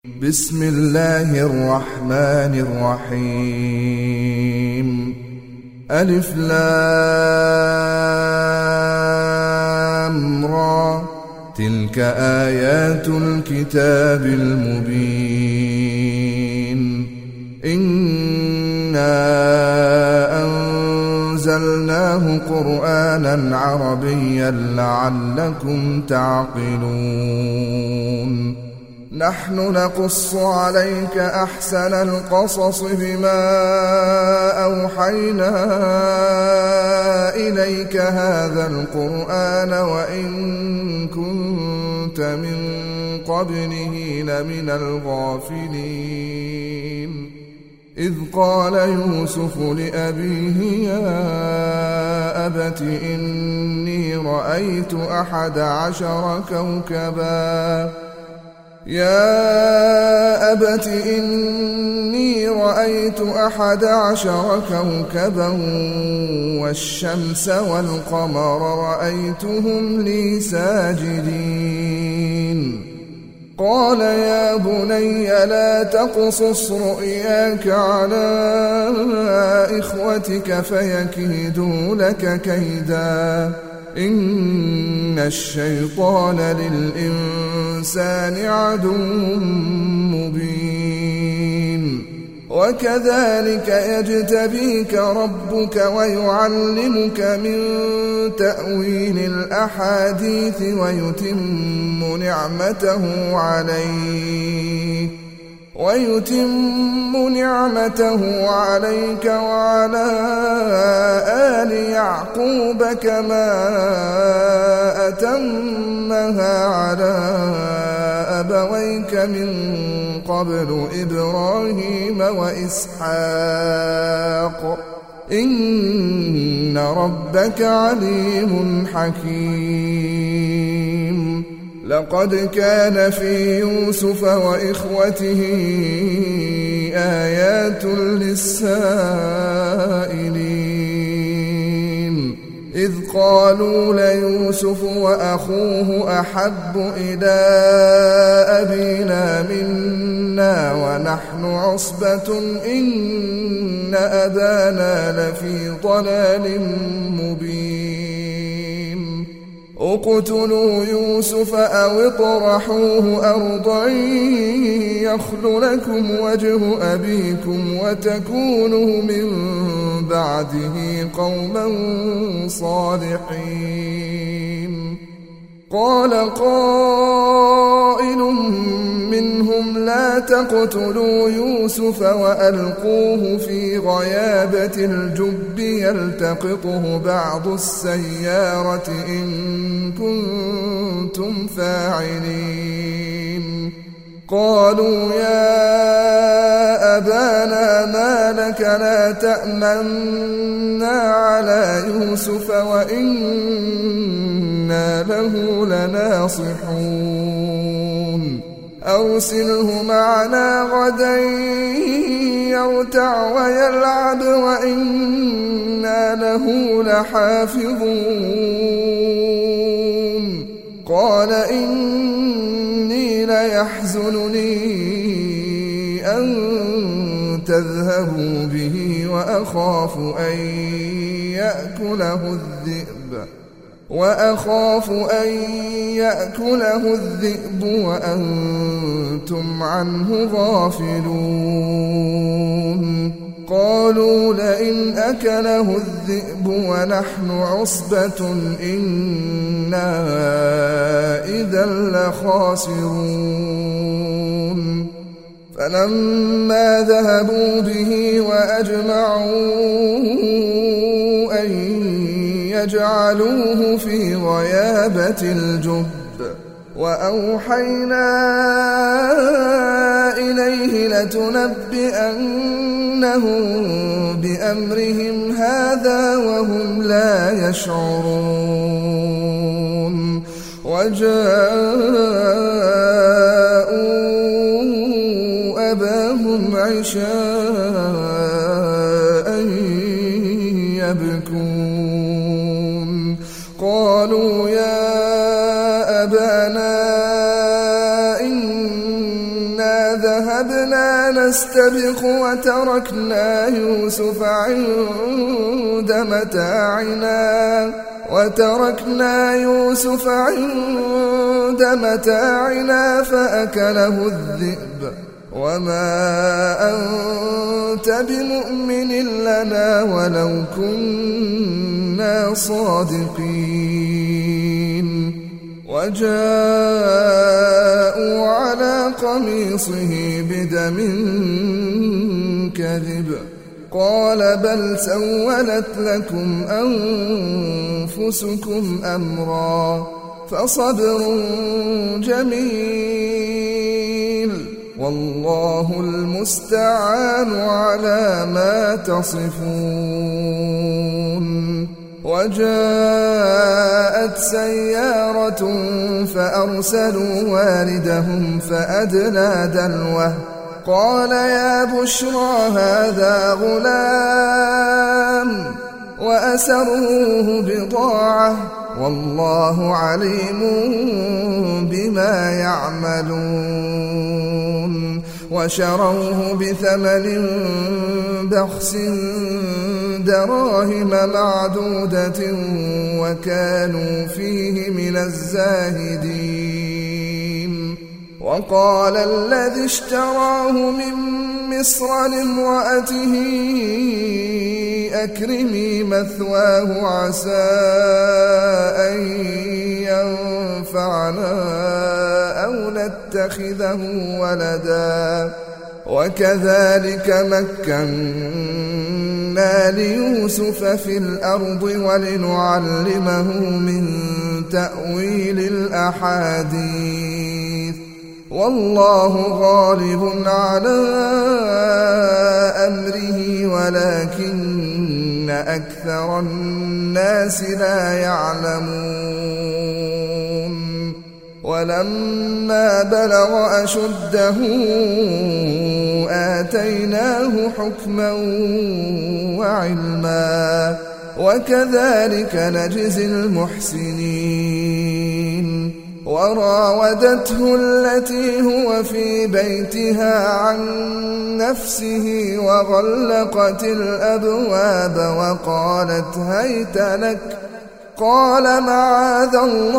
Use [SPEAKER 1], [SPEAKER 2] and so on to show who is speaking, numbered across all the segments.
[SPEAKER 1] بسم الله الرحمن الرحيم. ألف لام را، تلك آيات الكتاب المبين. إنا أنزلناه قرآنا عربيا لعلكم تعقلون. نحن نقص عليك أحسن القصص بما أوحينا إليك هذا القرآن وإن كنت من قبله لمن الغافلين. إذ قال يوسف لأبيه يا أبت إني رأيت 11 كوكبا يا أبت إني رأيت 11 كوكبا والشمس والقمر رأيتهم لي ساجدين. قال يا بني لا تقصص رؤياك على إخوتك فيكيدوا لك كيدا إن الشيطان للإنسان عدو مبين. وكذلك يجتبيك ربك ويعلمك من تأويل الأحاديث ويتم نعمته عليك وعلى آل يعقوب كما أتمها على أبويك من قبل إبراهيم وإسحاق إن ربك عليم حكيم. لقد كان في يوسف وإخوته آيات للسائلين إذ قالوا ليوسف وأخوه أحب إلى أبينا منا ونحن عصبة إن أبانا لفي ضلال مبين. اقتلوا يوسف أو اطرحوه أرضا يخل لكم وجه أبيكم وتكونوا من بعده قوما صالحين. قال قائل منهم لا تقتلوا يوسف وألقوه في غيابة الجب يلتقطه بعض السيارة إن كنتم فاعلين. قالوا يا أبانا ما لك لا تأمنا على يوسف وإنا له لناصحون. أرسله معنا غدا يرتع ويلعب وإنا له لحافظون. قال إني ليحزنني أن تذهبوا به وأخاف أن يأكله الذئب وأنتم عنه غافلون. قالوا لئن أكله الذئب ونحن عصبة إنا إذا لخاسرون. فلما ذهبوا به وأجمعوا أن يجعلوه في غيابة الجب وأوحينا إليه لتنبئنهم بأمرهم هذا وهم لا يشعرون. وجاءوا أباهم عشاء يبكون. قالوا يا أبانا إنا ذهبنا نستبق وتركنا يوسف عند متاعنا فأكله الذئب وما أنت بمؤمن لنا ولو كنا صادقين. وجاءوا على قميصه بدم كذب قال بل سولت لكم أنفسكم أمرا فصبر جميل والله المستعان على ما تصفون. وجاءت سيارة فأرسلوا واردهم فأدلى دلوه قال يا بشرى هذا غلام وأسروه بضاعة والله عليم بما يعملون. وشروه بثمن بخس دراهم معدودة وكانوا فيه من الزاهدين. وقال الذي اشتراه من مصر لامرأته أكرمي مثواه عسى أن ينفعنا أو نتخذه ولدا. وكذلك مكنا ليوسف في الأرض ولنعلمه من تأويل الأحاديث والله غالب على أمره ولكن أكثر الناس لا يعلمون. ولما بلغ أشده آتيناه حكما وعلما وكذلك نجزي المحسنين. وراودته التي هو في بيتها عن نفسه وغلقت الأبواب وقالت هيت لك قال معاذ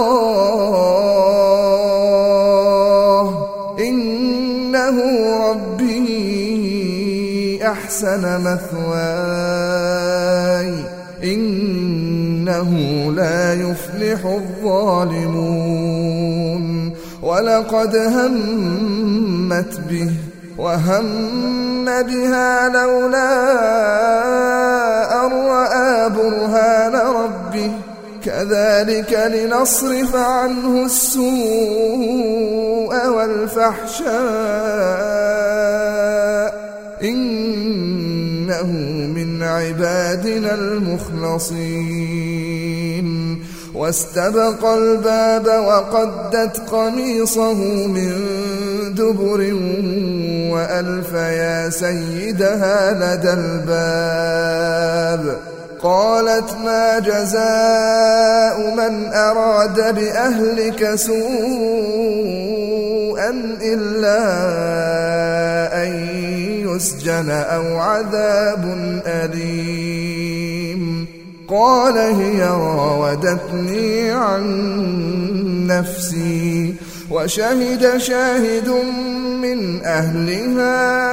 [SPEAKER 1] الله إنه ربي أحسن مثواي إنه لا يفلح الظالمون. ولقد همت به وهم بها لولا أن رأى برهان ربه كذلك لنصرف عنه السوء والفحشاء إنه من عبادنا المخلصين. واستبق الباب وقدت قميصه من دبر وألف يا سيدها لدى الباب قالت ما جزاء من أراد بأهلك سوءا إلا أن يسجن أو عذاب أليم. قال هي راودتني عن نفسي وشهد شاهد من أهلها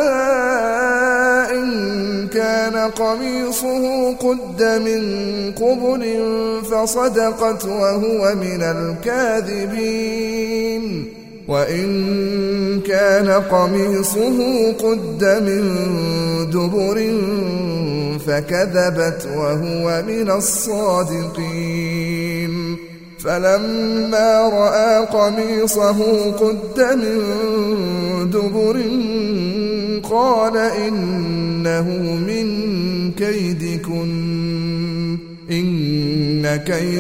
[SPEAKER 1] إن كان قميصه قد من قبل فصدقت وهو من الكاذبين وإن كان قميصه قد من دبر فكذبت وهو من الصادقين. فلما رأى قميصه قد من دبر قال إنه من كيدكن إن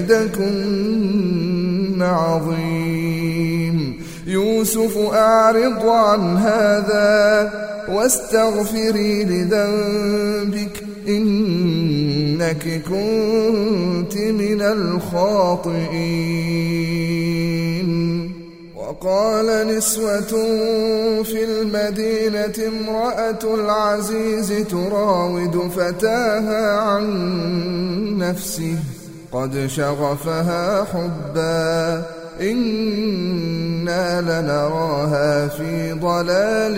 [SPEAKER 1] كيدكن عظيم. يوسف أعرض عن هذا واستغفري لذنبك إنك كنت من الخاطئين. وقال نسوة في المدينة امرأة العزيز تراود فتاها عن نفسه قد شغفها حبا إنا لنراها في ضلال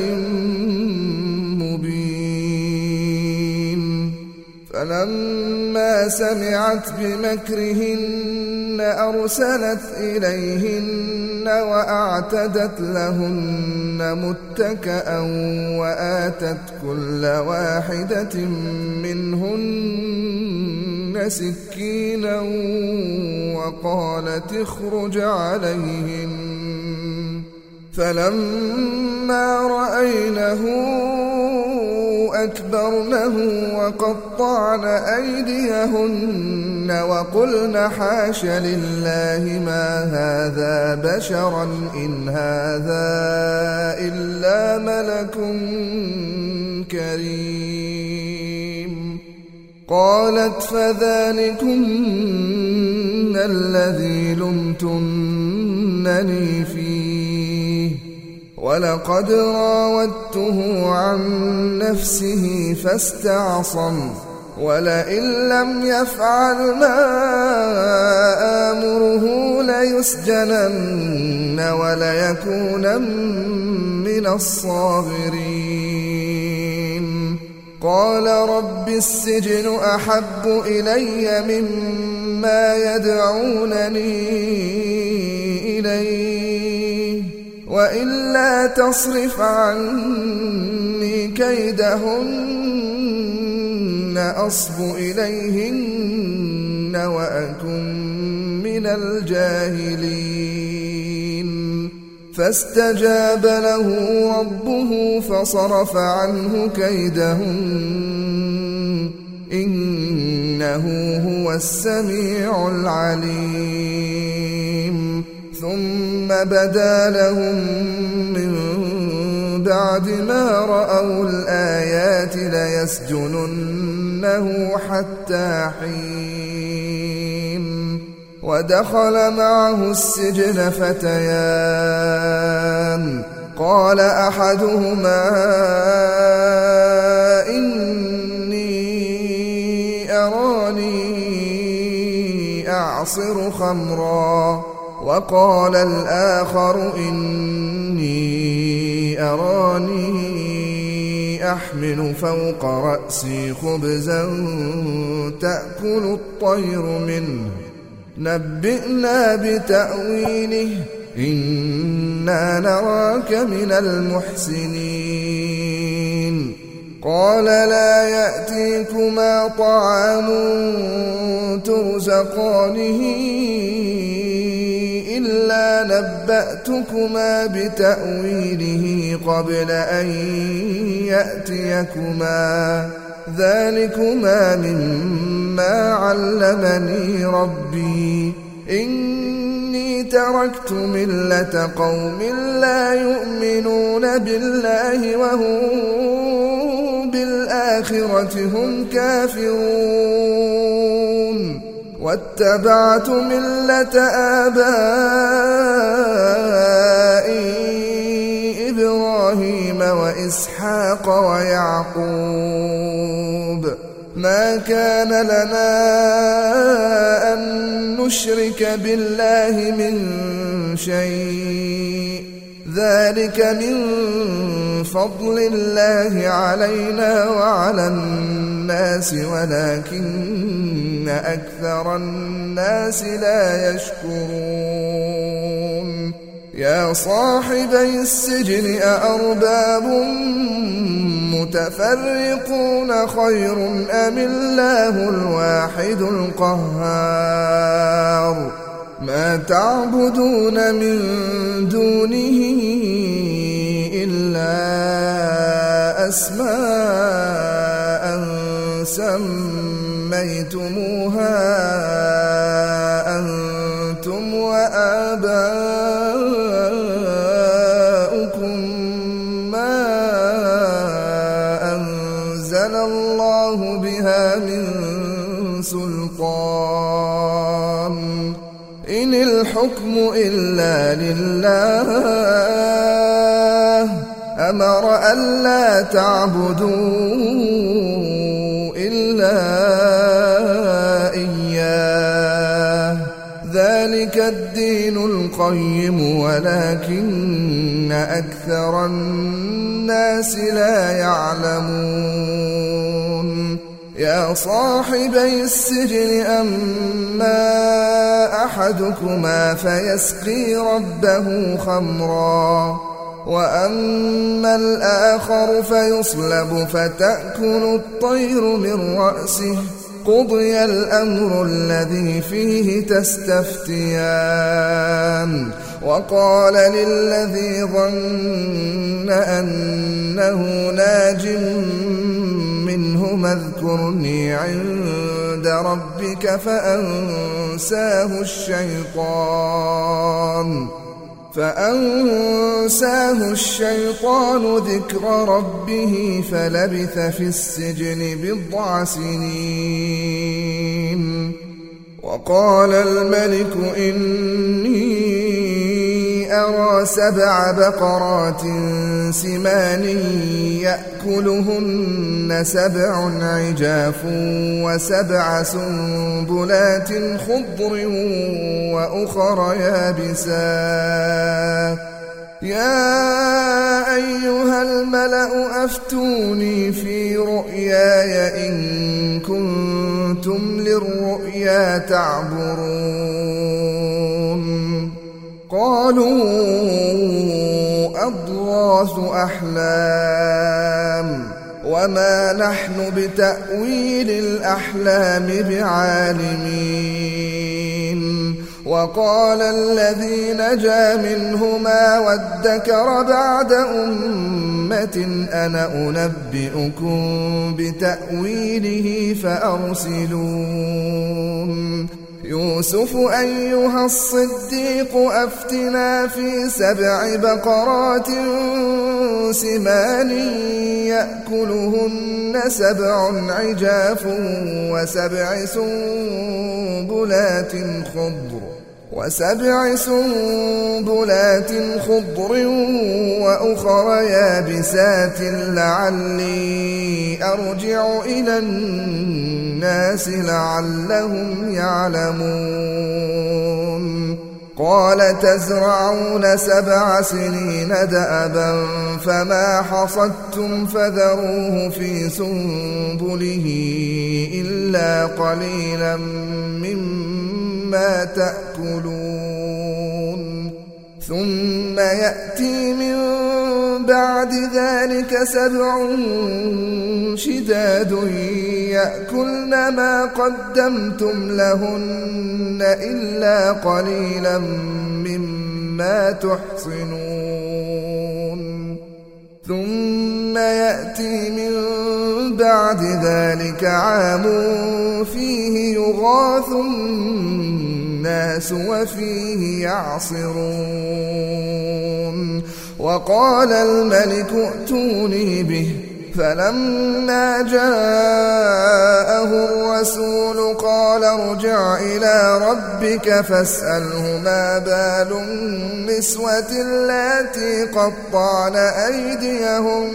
[SPEAKER 1] مبين فلما سمعت بمكرهن أرسلت إليهن وأعتدت لهن متكأ وآتت كل واحدة منهن سكينا وقالت اخرج عليهن فلما رأينه أكبرنه وقطعن أيديهن وقلن حاش لله ما هذا بشرا إن هذا إلا ملك كريم قالت فذلكن الذي لمتنني فيه ولقد راودته عن نفسه فاستعصم ولئن لم يفعل ما آمره ليسجنن وليكونن من الصاغرين قال رب السجن أحب إلي مما يدعونني إليه وإلا تصرف عني كيدهن أصب إليهن وأكن من الجاهلين فاستجاب له ربه فصرف عنه كيدهن إنه هو السميع العليم ثم بدا لهم من بعد ما رأوا الآيات ليسجننه حتى حين ودخل معه السجن فتيان قال أحدهما إني أراني أعصر خمرا وقال الآخر إني أراني أحمل فوق رأسي خبزا تأكل الطير منه نبئنا بتأويله إنا نراك من المحسنين قال لا يأتيكما طعام ترزقانه إلا نبأتكما بتأويله قبل أن يأتيكما ذلكما مما علمني ربي إني تركت ملة قوم لا يؤمنون بالله وهم بالآخرة هم كافرون واتبعت ملة آبائي إبراهيم وإسحاق ويعقوب ما كان لنا أن نشرك بالله من شيء ذلك من فضل الله علينا وعلى الناس ولكن أكثر الناس لا يشكرون يا صاحبي السجن أأرباب متفرقون خير أم الله الواحد القهار ما تعبدون من دونه إلا أسماء سميتموها أنتم وآباؤكم ما أنزل الله بها من سلطان إن الحكم إلا لله أمر ألا تعبدوا إلا إياه ذلك الدين القيم ولكن أكثر الناس لا يعلمون يا صاحبي السجن أما أحدكما فيسقي ربه خمرا وأما الآخر فيصلب فتأكل الطير من رأسه قضي الأمر الذي فيه تستفتيان وقال للذي ظن أنه ناج منهما اذكرني عند ربك فأنساه الشيطان ذكر ربه فلبث في السجن 9 سنين وقال الملك إني أرى 7 بقرات سمان يأكلهن 7 عجاف و7 سنبلات خضر وأخر يابسات يا أيها الملأ أفتوني في رؤياي إن كنتم للرؤيا تعبرون قالوا أضغاث أحلام وما نحن بتأويل الأحلام بعالمين وقال الذي نجا منهما وادكر بعد أمة أنا أنبئكم بتأويله فأرسلون يوسف أيها الصديق أفتنا في 7 بقرات سمان يأكلهن 7 عجاف و7 سنبلات خضر وأخر يابسات لعلي أرجع إلى الناس لعلهم يعلمون قال تزرعون 7 سنين دأبا فما حصدتم فذروه في سنبله إلا قليلا مما تأكلون ثم يأتي من بعد ذلك 7 شداد يأكلن ما قدمتم لهن إلا قليلا مما تحصنون ثم يأتي من بعد ذلك عام فيه يغاث الناس وفيه يعصرون وقال الملك ائتوني به فلما جاءه الرسول قال ارجع إلى ربك فاسأله ما بال النسوة اللاتي قطعن أيديهن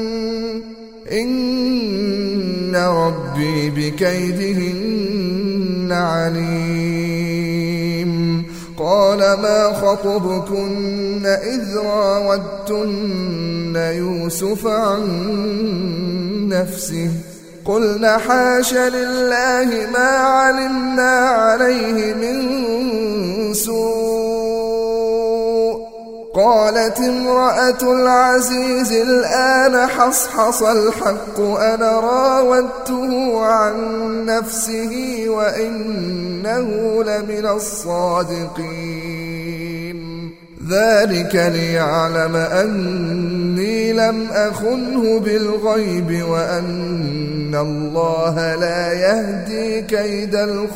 [SPEAKER 1] إن ربي بكيدهن عليم قال ما خطبكن إذ راودتن يوسف عن نفسه قلنا حاش لله ما علمنا عليه من سوء قالت امرأة العزيز الآن حصحص الحق أنا راودته عن نفسه وإنه لمن الصادقين ذلك ليعلم أني لم أخنه بالغيب وأن الله لا يهدي كيد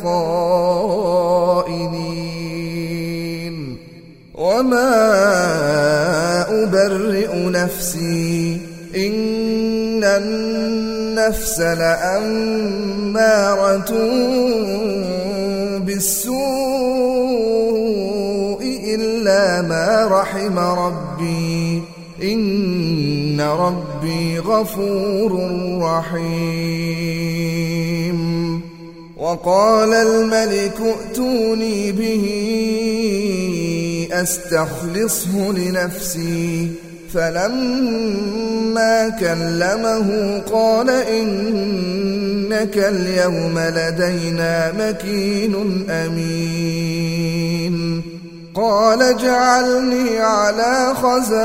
[SPEAKER 1] الخائنين وما أبرئ نفسي إن النفس لأمارة بالسوء إلا ما رحم ربي إن ربي غفور رحيم. وقال الملك ائتوني به أستخلصه لنفسي فلما كلمه قال إنك اليوم لدينا مكين أمين. قال اجعلني على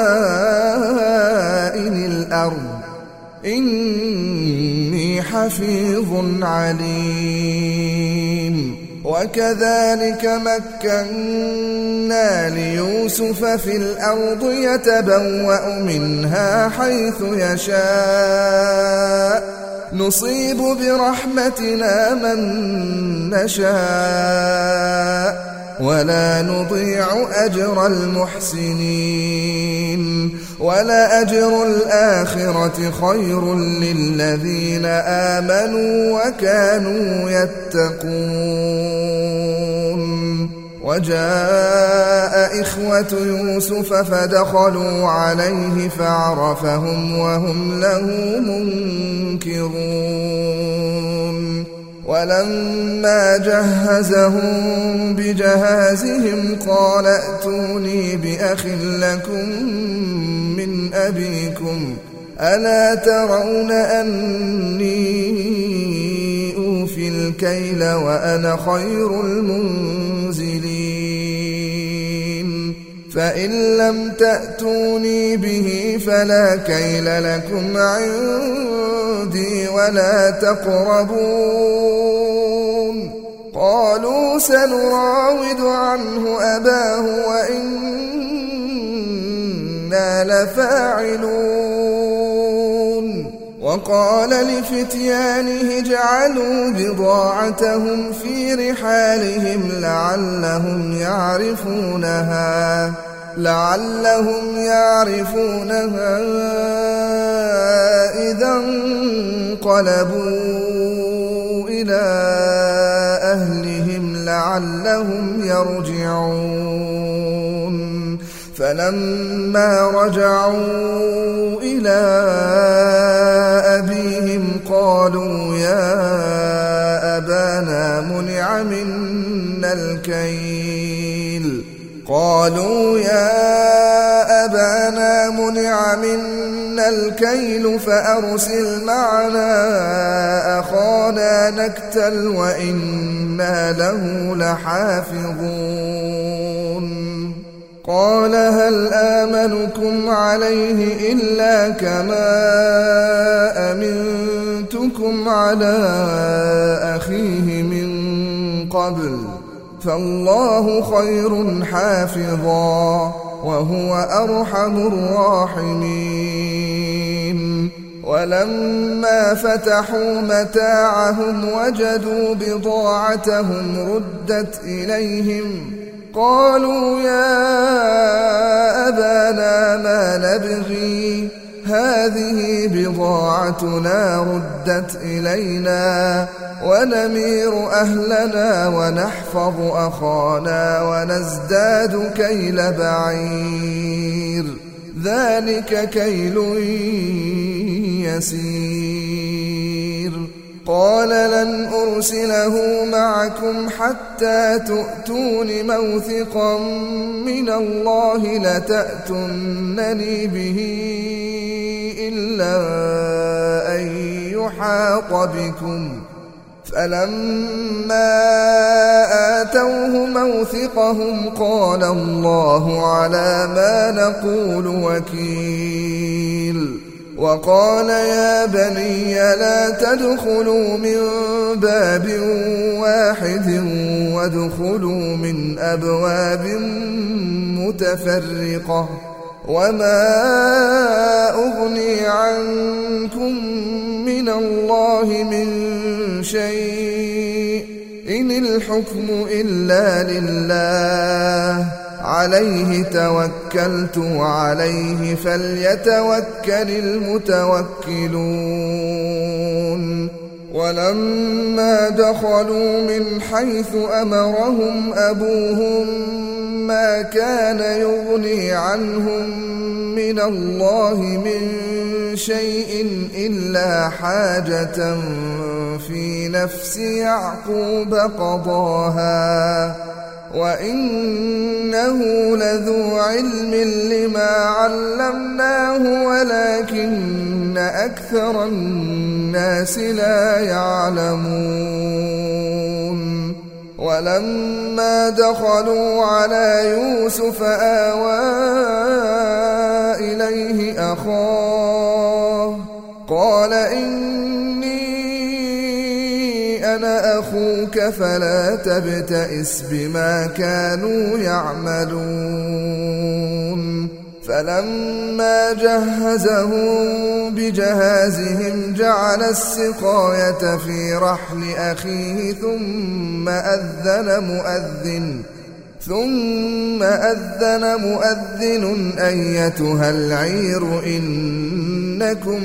[SPEAKER 1] خزائن الأرض إني حفيظ عليم. وكذلك مكنا ليوسف في الأرض يتبوأ منها حيث يشاء نصيب برحمتنا من نشاء ولا نضيع أجر المحسنين. ولأجر الآخرة خير للذين آمنوا وكانوا يتقون. وجاء إخوة يوسف فدخلوا عليه فعرفهم وهم له منكرون. ولما جهزهم بجهازهم قال ائتوني بأخ لكم من أبيكم ألا ترون أني أوفي الكيل وأنا خير المنزلين. فإن لم تأتوني به فلا كيل لكم عندي ولا تقربون. قالوا سنراود عنه أباه وإنا لفاعلون. وقال لفتيانه اجعلوا بضاعتهم في رحالهم لعلهم يعرفونها إذا انقلبوا إلى أهلهم لعلهم يرجعون. فلما رجعوا إلى أبيهم قالوا يا أبانا منع منا الكيل فأرسل معنا أخانا نكتل وإنا له لحافظون. قال هل آمنكم عليه إلا كما أمنتكم على أخيه من قبل فالله خير حافظا وهو أرحم الراحمين. ولما فتحوا متاعهم وجدوا بضاعتهم ردت إليهم قالوا يا أبانا ما نبغي هذه بضاعتنا ردت إلينا ونمير أهلنا ونحفظ أخانا ونزداد كيل بعير ذلك كيل يسير. قال لن أرسله معكم حتى تؤتون موثقا من الله لتأتونني به إلا أن يحاط بكم. فلما آتوه موثقهم قال الله على ما نقول وكيل. وقال يا بني لا تدخلوا من باب واحد وادخلوا من أبواب متفرقة وما أغني عنكم من الله من شيء إن الحكم إلا لله عليه توكلت وعليه فليتوكل المتوكلون. ولما دخلوا من حيث أمرهم أبوهم ما كان يغني عنهم من الله من شيء إلا حاجة في نفس يعقوب قضاها وإنه لذو علم لما علمناه ولكن أكثر الناس لا يعلمون ولما دخلوا على يوسف آوى إليه أخاه قال إني أنا أخوك فلا تبتئس بما كانوا يعملون فلما جهزهم بجهازهم جعل السقاية في رحل أخيه ثم أذن مؤذن أيتها العير إنكم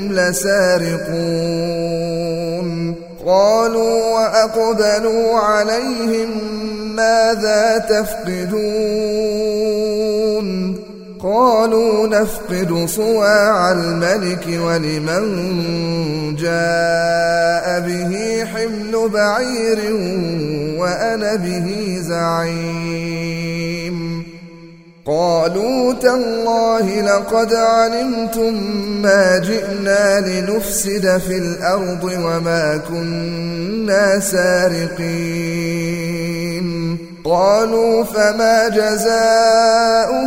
[SPEAKER 1] لسارقون قالوا وأقبلوا عليهم ماذا تفقدون قالوا نفقد صواع الملك ولمن جاء به حمل بعير وأنا به زعيم قالوا تالله لقد علمتم ما جئنا لنفسد في الأرض وما كنا سارقين قالوا فما جزاؤه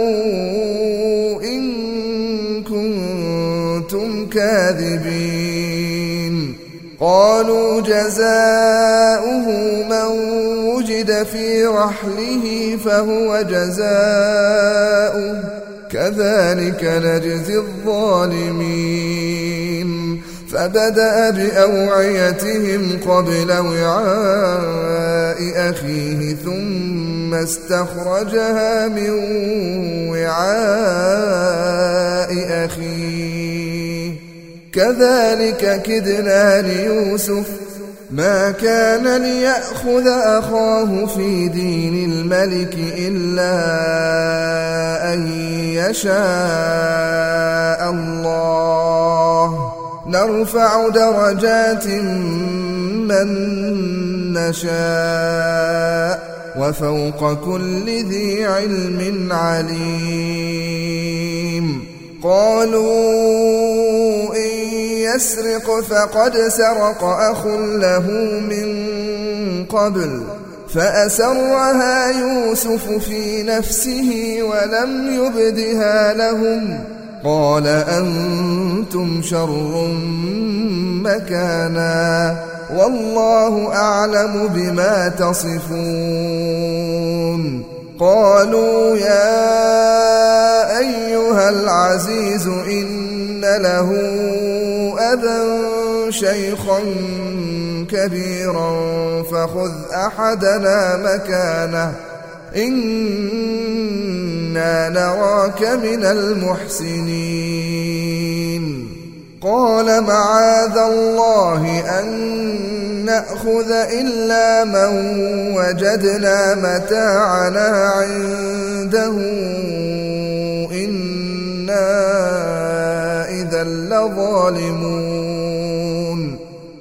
[SPEAKER 1] إن كنتم كاذبين قالوا جزاؤه من وجد في رحله فهو جزاؤه كذلك نجزي الظالمين فبدأ بأوعيتهم قبل وعاء أخيه ثم استخرجها من وعاء أخيه كذلك كدنا ليوسف ما كان ليأخذ أخاه في دين الملك إلا أن يشاء الله نرفع درجات من نشاء وفوق كل ذي علم عليم قالوا إن يسرق فقد سرق أخ له من قبل فأسرها يوسف في نفسه ولم يبدها لهم قال أنتم شر مكانا والله أعلم بما تصفون قالوا يا أيها العزيز إن له أبا شيخا كبيرا فخذ أحدنا مكانه إنا نراك من المحسنين قال معاذ الله أن نأخذ إلا من وجدنا متاعنا عنده إنا إذا لظالمون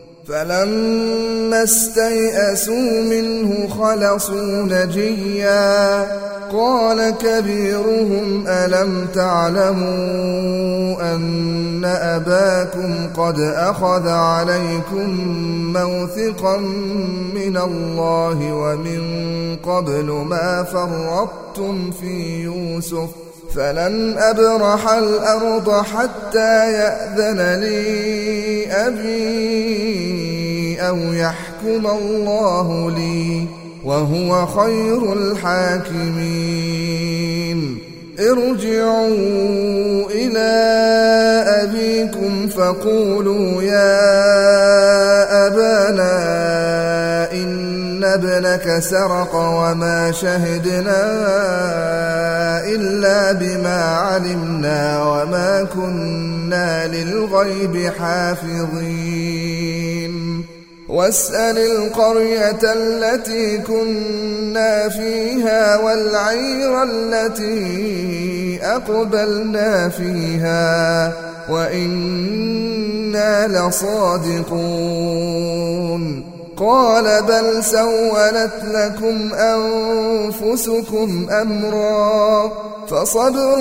[SPEAKER 1] فلما استيئسوا منه خلصوا نجيا قال كبيرهم ألم تعلموا أن أباكم قد أخذ عليكم موثقا من الله ومن قبل ما فرطتم في يوسف فلن أبرح الأرض حتى يأذن لي أبي أو يحكم الله لي وهو خير الحاكمين ارجعوا إلى أبيكم فقولوا يا أبانا إن ابنك سرق وما شهدنا إلا بما علمنا وما كنا للغيب حافظين واسأل القرية التي كنا فيها والعير التي أقبلنا فيها وإنا لصادقون. قال بل سولت لكم أنفسكم أمرا فصبر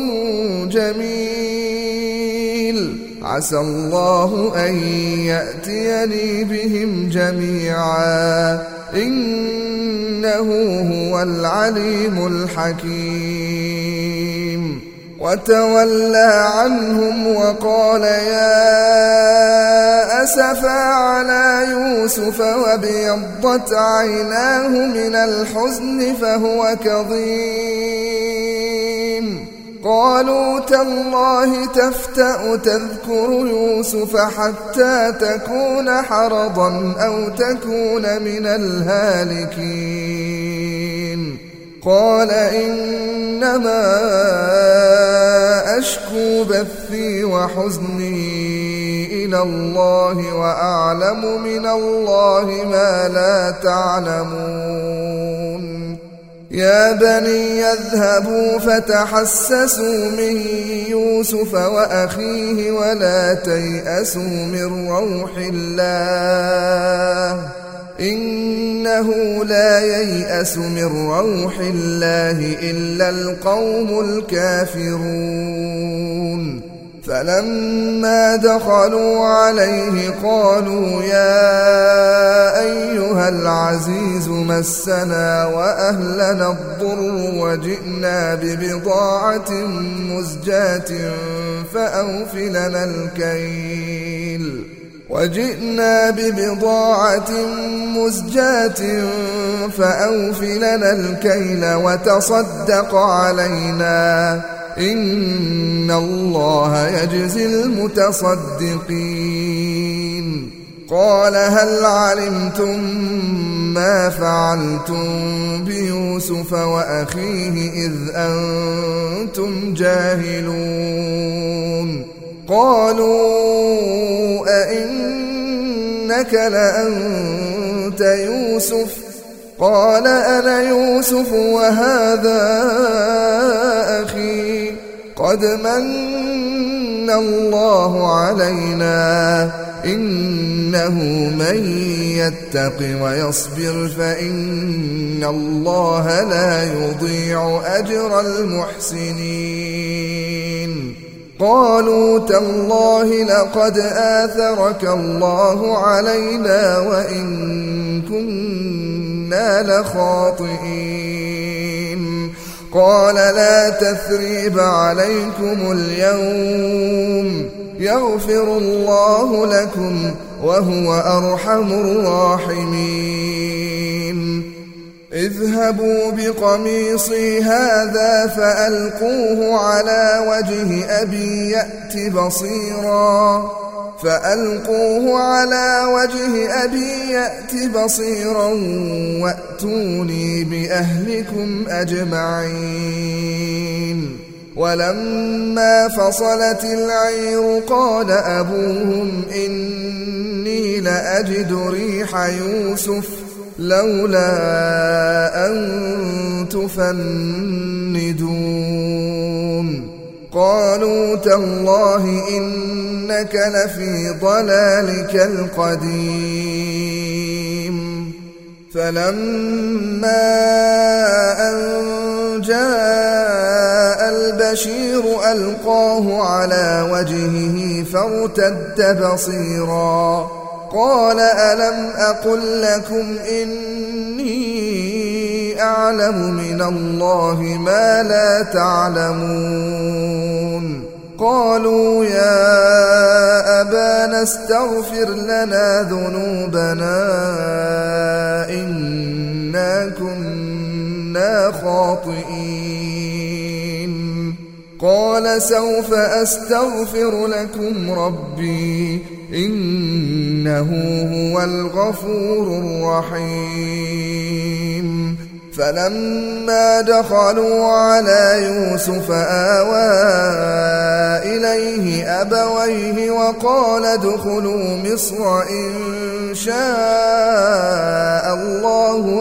[SPEAKER 1] جميل عسى الله أن يأتيني بهم جميعا إنه هو العليم الحكيم. وتولى عنهم وقال يا أسفا على يوسف وابيضت عيناه من الحزن فهو كظيم. قالوا تالله تفتأ تذكر يوسف حتى تكون حرضا أو تكون من الهالكين. قال إنما أشكو بثي وحزني إلى الله وأعلم من الله ما لا تعلمون. يا بني اذهبوا فتحسسوا من يوسف وأخيه ولا تيأسوا من روح الله إنه لا ييأس من روح الله إلا القوم الكافرون. فلما دخلوا عليه قالوا يا أيها العزيز مسنا وأهلنا الضر وجئنا ببضاعة مزجاة فأوف لنا الكيل وتصدق علينا إن الله يجزي المتصدقين. قال هل علمتم ما فعلتم بيوسف وأخيه إذ أنتم جاهلون. قالوا أئنك لأنت يوسف؟ قال أنا يوسف وهذا أخي قد من الله علينا إنه من يتق ويصبر فإن الله لا يضيع أجر المحسنين. قالوا تالله لقد آثرك الله علينا وإن كنا لخاطئين. قال لا تثريب عليكم اليوم يغفر الله لكم وهو أرحم الراحمين. اذهبوا بقميصي هذا فألقوه على وجه أبي يأت بصيرا وأتوني بأهلكم أجمعين. ولما فصلت العير قال أبوهم إني لأجد ريح يوسف لولا أن تفندون. قالوا تالله إنك لفي ضلالك القديم. فلما أن جاء البشير ألقاه على وجهه فارتد بصيرا. قال ألم أقل لكم إني أعلم من الله ما لا تعلمون. قالوا يا أبانا استغفر لنا ذنوبنا إنا كنا خاطئين. قال سوف أستغفر لكم ربي إنه هو الغفور الرحيم. فلما دخلوا على يوسف آوى إليه أبويه وقال ادخلوا مصر إن شاء الله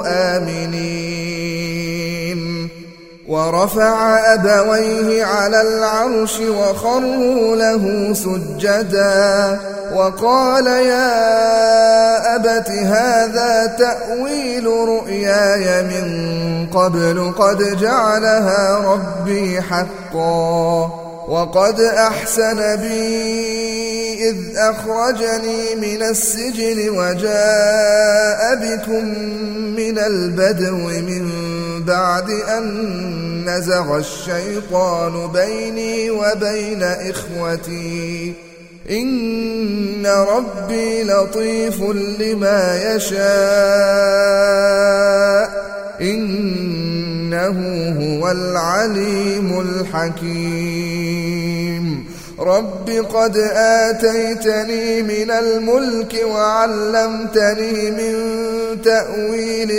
[SPEAKER 1] آمنين ورفع أبويه على العرش وخروا له سجدا وقال يا أبت هذا تأويل رؤياي من قبل قد جعلها ربي حقا وقد أحسن بي إذ أخرجني من السجن وجاء بكم من البدو من بعد أن نزغ الشيطان بيني وبين إخوتي إن ربي لطيف لما يشاء إنه هو العليم الحكيم رب قد آتيتني من الملك وعلمتني من تأويل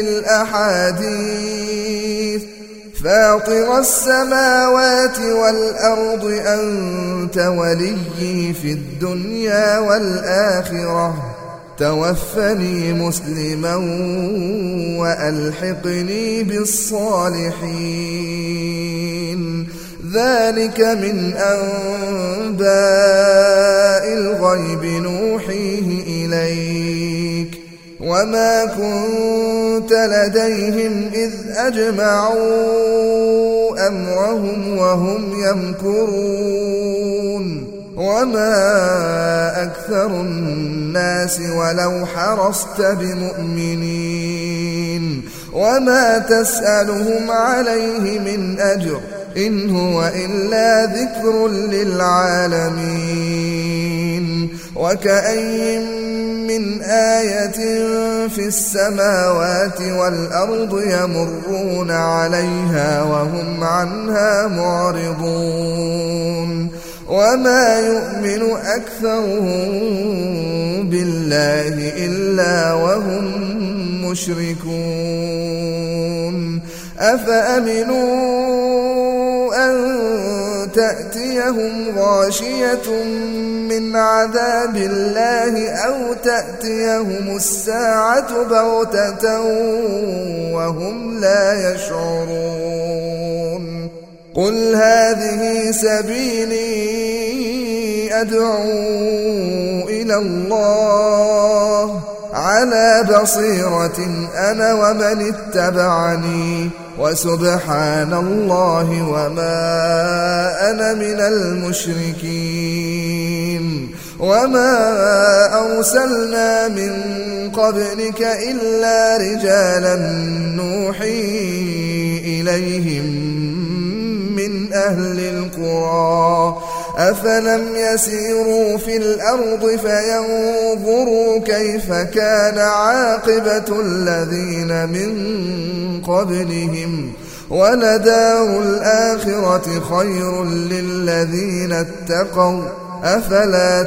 [SPEAKER 1] الأحاديث فاطر السماوات والأرض أنت وليي في الدنيا والآخرة توفني مسلما وألحقني بالصالحين ذلك من أنباء الغيب نوحيه إليك وما كنت لديهم إذ أجمعوا أمرهم وهم يمكرون وما أكثر الناس ولو حرصت بمؤمنين وما تسألهم عليه من أجر إن هو إلا ذكر للعالمين وكأي من آية في السماوات والأرض يمرون عليها وهم عنها معرضون وما يؤمن أكثرهم بالله إلا وهم مشركون أفأمنوا أن تأتيهم غاشية من عذاب الله أو تأتيهم الساعة بغتة وهم لا يشعرون قل هذه سبيلي أدعو إلى الله على بصيرة أنا ومن اتبعني وسبحان الله وما أنا من المشركين وما أرسلنا من قبلك إلا رجالا نوحي إليهم من أهل القرى أفلم يسيروا في الأرض فينظروا كيف كان عاقبة الذين من قبلهم ولدار الآخرة خير للذين اتقوا أفلا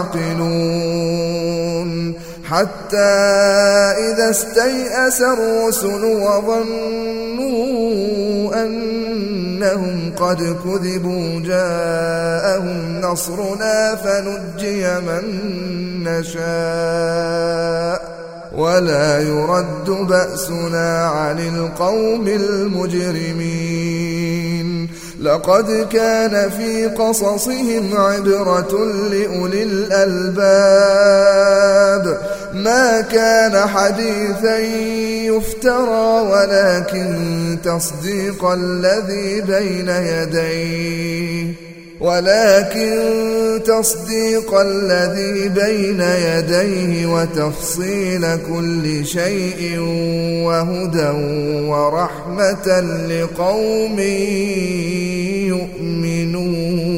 [SPEAKER 1] تعقلون حتى إذا استيأس الرسل وظنوا أنهم قد كذبوا جاءهم نصرنا فنجي من نشاء ولا يرد بأسنا عن القوم المجرمين لقد كان في قصصهم عبرة لأولي الألباب ما كان حديثا يفترى ولكن تصديق الذي بين يديه وتفصيل كل شيء وهدى ورحمة لقوم يؤمنون